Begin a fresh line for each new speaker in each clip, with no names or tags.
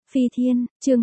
Phi Thiên, chương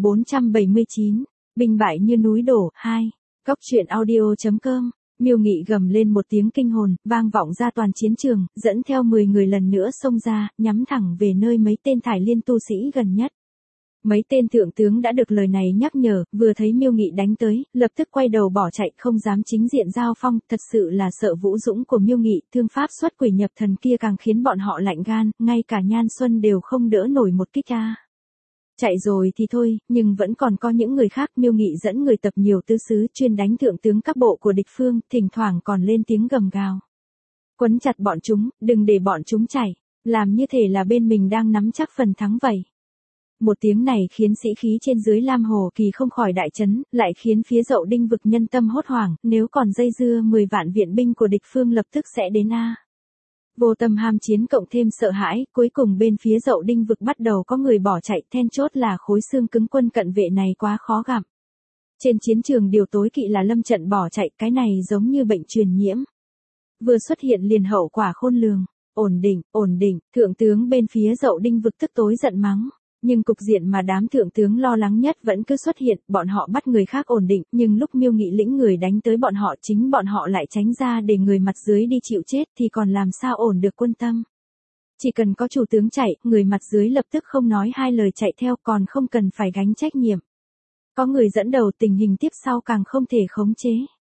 2479, binh bại như núi đổ, 2. Cóc truyện audio.com, Miêu Nghị gầm lên một tiếng kinh hồn, vang vọng ra toàn chiến trường, dẫn theo 10 người lần nữa xông ra, nhắm thẳng về nơi mấy tên thải liên tu sĩ gần nhất. Mấy tên thượng tướng đã được lời này nhắc nhở, vừa thấy Miêu Nghị đánh tới, lập tức quay đầu bỏ chạy, không dám chính diện giao phong, thật sự là sợ vũ dũng của Miêu Nghị, thương pháp xuất quỷ nhập thần kia càng khiến bọn họ lạnh gan, ngay cả Nhan Xuân đều không đỡ nổi một kích a. Chạy rồi thì thôi, nhưng vẫn còn có những người khác. Miêu Nghị dẫn người tập nhiều tứ xứ chuyên đánh thượng tướng các bộ của địch phương, thỉnh thoảng còn lên tiếng gầm gào. Quấn chặt bọn chúng, đừng để bọn chúng chạy, làm như thể là bên mình đang nắm chắc phần thắng vậy. Một tiếng này khiến sĩ khí trên dưới Lam Hồ Kỳ không khỏi đại chấn, lại khiến phía Dậu Đinh vực nhân tâm hốt hoảng, nếu còn dây dưa 10 vạn viện binh của địch phương lập tức sẽ đến a. Vô tâm ham chiến cộng thêm sợ hãi, cuối cùng bên phía Dậu Đinh vực bắt đầu có người bỏ chạy, then chốt là khối xương cứng quân cận vệ này quá khó gặp. Trên chiến trường điều tối kỵ là lâm trận bỏ chạy, cái này giống như bệnh truyền nhiễm. Vừa xuất hiện liền hậu quả khôn lường. Ổn định, thượng tướng bên phía Dậu Đinh vực tức tối giận mắng. Nhưng cục diện mà đám thượng tướng lo lắng nhất vẫn cứ xuất hiện, bọn họ bắt người khác ổn định, nhưng lúc Miêu Nghị lĩnh người đánh tới bọn họ, chính bọn họ lại tránh ra để người mặt dưới đi chịu chết thì còn làm sao ổn được quân tâm. Chỉ cần có chủ tướng chạy, người mặt dưới lập tức không nói hai lời chạy theo, còn không cần phải gánh trách nhiệm. Có người dẫn đầu, tình hình tiếp sau càng không thể khống chế.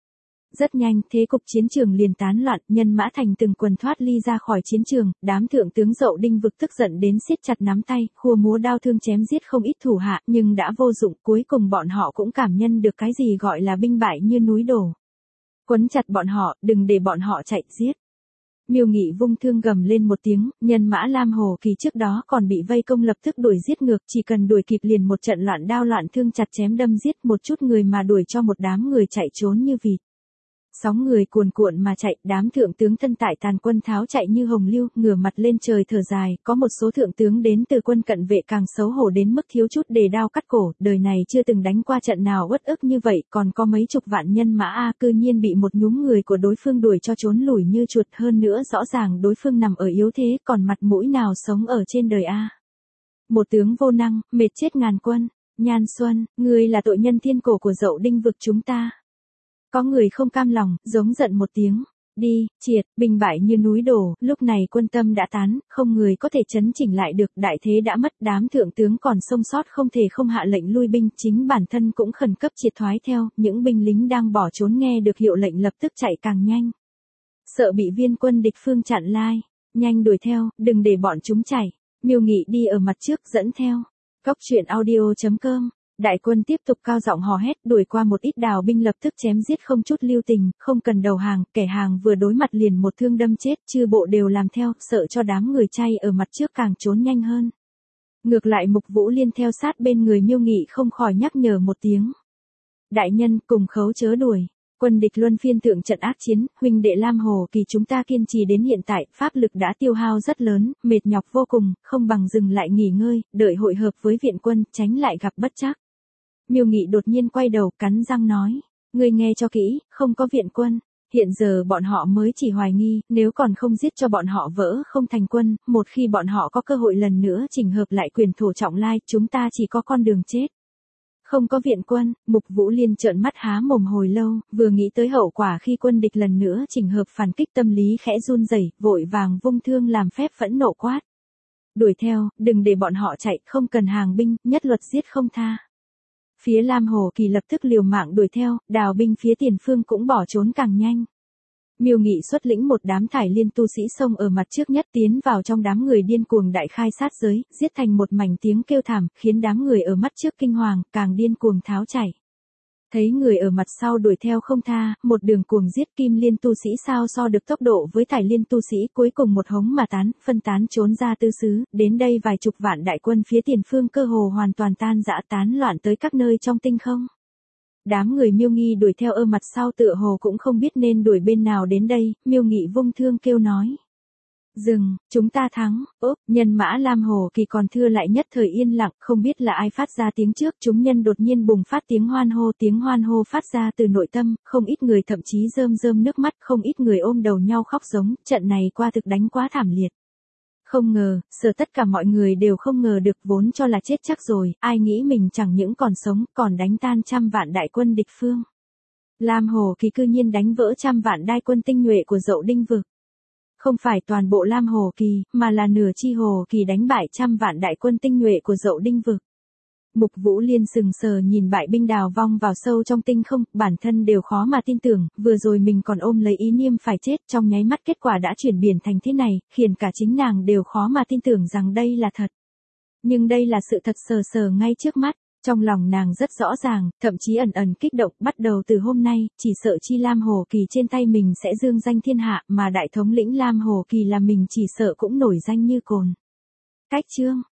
Rất nhanh, thế cục chiến trường liền tán loạn, Nhân Mã Thành từng quần thoát ly ra khỏi chiến trường, đám thượng tướng Dậu Đinh vực tức giận đến siết chặt nắm tay, khua múa đao thương chém giết không ít thủ hạ, nhưng đã vô dụng, cuối cùng bọn họ cũng cảm nhận được cái gì gọi là binh bại như núi đổ. Quấn chặt bọn họ, đừng để bọn họ chạy, giết. Miêu Nghị vung thương gầm lên một tiếng, nhân mã Lam Hồ Kỳ trước đó còn bị vây công lập tức đuổi giết ngược, chỉ cần đuổi kịp liền một trận loạn đao loạn thương chặt chém đâm giết, một chút người mà đuổi cho một đám người chạy trốn như vịt. Sóng người cuồn cuộn mà chạy, đám thượng tướng thân tại tàn quân tháo chạy như hồng lưu, ngửa mặt lên trời thở dài, có một số thượng tướng đến từ quân cận vệ càng xấu hổ đến mức thiếu chút đề đao cắt cổ, đời này chưa từng đánh qua trận nào uất ức như vậy, còn có mấy chục vạn nhân mã a, cư nhiên bị một nhúm người của đối phương đuổi cho trốn lủi như chuột, hơn nữa rõ ràng đối phương nằm ở yếu thế, còn mặt mũi nào sống ở trên đời a. Một tướng vô năng, mệt chết ngàn quân. Nhan Xuân, ngươi là tội nhân thiên cổ của Dậu Đinh vực chúng ta. Có người không cam lòng, giống giận một tiếng. Đi, triệt, binh bại như núi đổ, lúc này quân tâm đã tán, không người có thể chấn chỉnh lại được, đại thế đã mất, đám thượng tướng còn sống sót không thể không hạ lệnh lui binh, chính bản thân cũng khẩn cấp triệt thoái theo, những binh lính đang bỏ trốn nghe được hiệu lệnh lập tức chạy càng nhanh. Sợ bị viên quân địch phương chặn lai, nhanh đuổi theo, đừng để bọn chúng chạy. Miêu Nghị đi ở mặt trước dẫn theo. Cóc truyện audio.com. Đại quân tiếp tục cao giọng hò hét, đuổi qua một ít đào binh lập tức chém giết không chút lưu tình, không cần đầu hàng, kẻ hàng vừa đối mặt liền một thương đâm chết, chư bộ đều làm theo, sợ cho đám người chay ở mặt trước càng trốn nhanh hơn. Ngược lại Mục Vũ Liên theo sát bên người Miêu Nghị không khỏi nhắc nhở một tiếng. Đại nhân, cùng khấu chớ đuổi. Quân địch luân phiên thượng trận ác chiến, huynh đệ Lam Hồ Kỳ chúng ta kiên trì đến hiện tại, pháp lực đã tiêu hao rất lớn, mệt nhọc vô cùng, không bằng dừng lại nghỉ ngơi, đợi hội hợp với viện quân, tránh lại gặp bất trắc. Miêu Nghị đột nhiên quay đầu, cắn răng nói, ngươi nghe cho kỹ, không có viện quân, hiện giờ bọn họ mới chỉ hoài nghi, nếu còn không giết cho bọn họ vỡ không thành quân, một khi bọn họ có cơ hội lần nữa chỉnh hợp lại quyền thổ trọng lai, chúng ta chỉ có con đường chết. Không có viện quân, Mục Vũ Liên trợn mắt há mồm hồi lâu, vừa nghĩ tới hậu quả khi quân địch lần nữa chỉnh hợp phản kích, tâm lý khẽ run rẩy, vội vàng vung thương làm phép phẫn nộ quát. Đuổi theo, đừng để bọn họ chạy, không cần hàng binh, nhất luật giết không tha. Phía Lam Hồ Kỳ lập tức liều mạng đuổi theo, đào binh phía tiền phương cũng bỏ trốn càng nhanh. Miêu Nghị xuất lĩnh một đám thải liên tu sĩ xông ở mặt trước nhất tiến vào trong đám người điên cuồng đại khai sát giới, giết thành một mảnh tiếng kêu thảm, khiến đám người ở mắt trước kinh hoàng, càng điên cuồng tháo chạy. Thấy người ở mặt sau đuổi theo không tha, một đường cuồng giết, Kim Liên tu sĩ sao so được tốc độ với thải liên tu sĩ, cuối cùng một hống mà tán, phân tán trốn ra tứ xứ, đến đây vài chục vạn đại quân phía tiền phương cơ hồ hoàn toàn tan rã tán loạn tới các nơi trong tinh không. Đám người Miêu Nghị đuổi theo ở mặt sau tựa hồ cũng không biết nên đuổi bên nào đến đây, Miêu Nghị vung thương kêu nói. Dừng, chúng ta thắng, nhân mã Lam Hồ Kỳ còn thưa lại nhất thời yên lặng, không biết là ai phát ra tiếng trước, chúng nhân đột nhiên bùng phát tiếng hoan hô phát ra từ nội tâm, không ít người thậm chí rơm rơm nước mắt, không ít người ôm đầu nhau khóc giống, trận này qua thực đánh quá thảm liệt. Không ngờ, sợ tất cả mọi người đều không ngờ được, vốn cho là chết chắc rồi, ai nghĩ mình chẳng những còn sống, còn đánh tan trăm vạn đại quân địch phương. Lam Hồ Kỳ cư nhiên đánh vỡ trăm vạn đại quân tinh nhuệ của Dậu Đinh vực. Không phải toàn bộ Lam Hồ Kỳ, mà là nửa chi Hồ Kỳ đánh bại trăm vạn đại quân tinh nhuệ của Dậu Đinh vực. Mục Vũ Liên sừng sờ nhìn bại binh đào vong vào sâu trong tinh không, bản thân đều khó mà tin tưởng, vừa rồi mình còn ôm lấy ý niệm phải chết, trong nháy mắt kết quả đã chuyển biển thành thế này, khiến cả chính nàng đều khó mà tin tưởng rằng đây là thật. Nhưng đây là sự thật sờ sờ ngay trước mắt, trong lòng nàng rất rõ ràng, thậm chí ẩn ẩn kích động, bắt đầu từ hôm nay, chỉ sợ chi Lam Hồ Kỳ trên tay mình sẽ dương danh thiên hạ, mà đại thống lĩnh Lam Hồ Kỳ là mình chỉ sợ cũng nổi danh như cồn. Cách chương